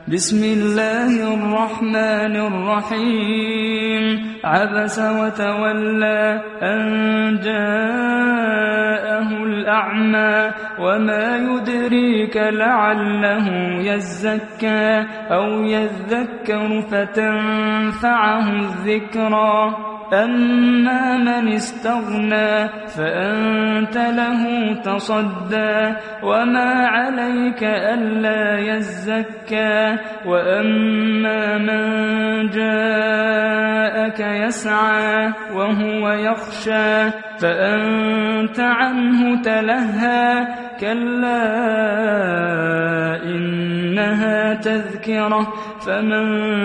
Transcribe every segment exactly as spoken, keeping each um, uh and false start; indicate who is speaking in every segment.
Speaker 1: بسم الله الرحمن الرحيم عبس وتولى أن جاءه الأعمى وما يدريك لعله يزكى أو يذكر فتنفعه الذكرى أما من استغنى فأنت له تصدى وما عليك ألا يزكى وأما من جاءك يسعى وهو يخشى فأنت عنه تلهى كلا إنها تذكرة فمن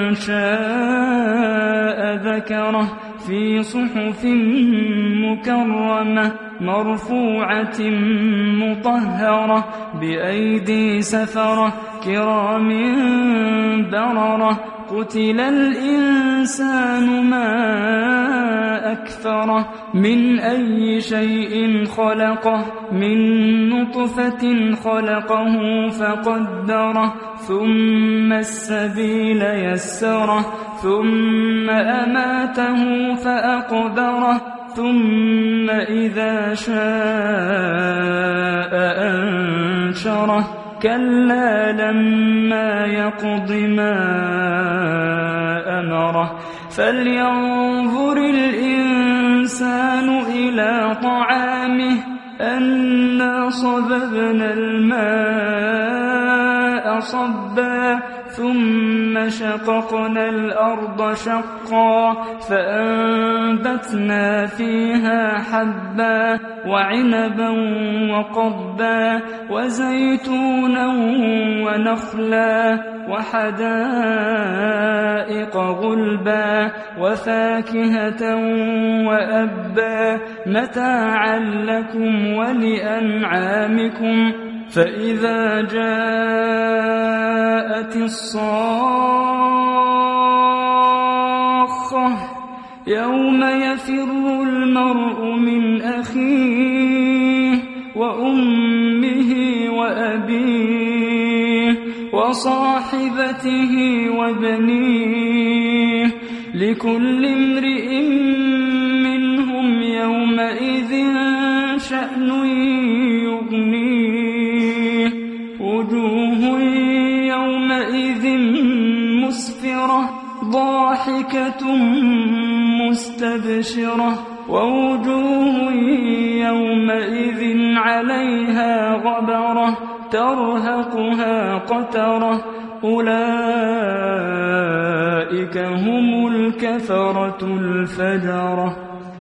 Speaker 1: شاء ذكره في صحف مكرمة مرفوعة مطهرة بأيدي سفرة كرام بررة قتل الإنسان ما أكفره من أي شيء خلقه من نطفة خلقه فقدره ثم السبيل يسره ثم أماته فأقبره ثم إذا شاء أنشره كلا لما يقض ما أمره فلينظر الإنسان إلى طعامه أنا صببنا الماء صبا ثم شققنا الأرض شقا فأنبتنا فيها حبا وعنبا وقضبا وزيتونا ونخلا وحدائق غلبا وفاكهة وأبا متاعا لكم ولأنعامكم فإذا جاءت الصاخة يوم يفر المرء من أخيه وأمه وأبيه وصاحبته وبنيه لكل امرئ منهم يومئذ شأن يغنيه وجوه يومئذ مسفرة ضاحكة مستبشرة ووجوه يومئذ عليها غبرة ترهقها قترة أولئك هم الكفرة الفجرة.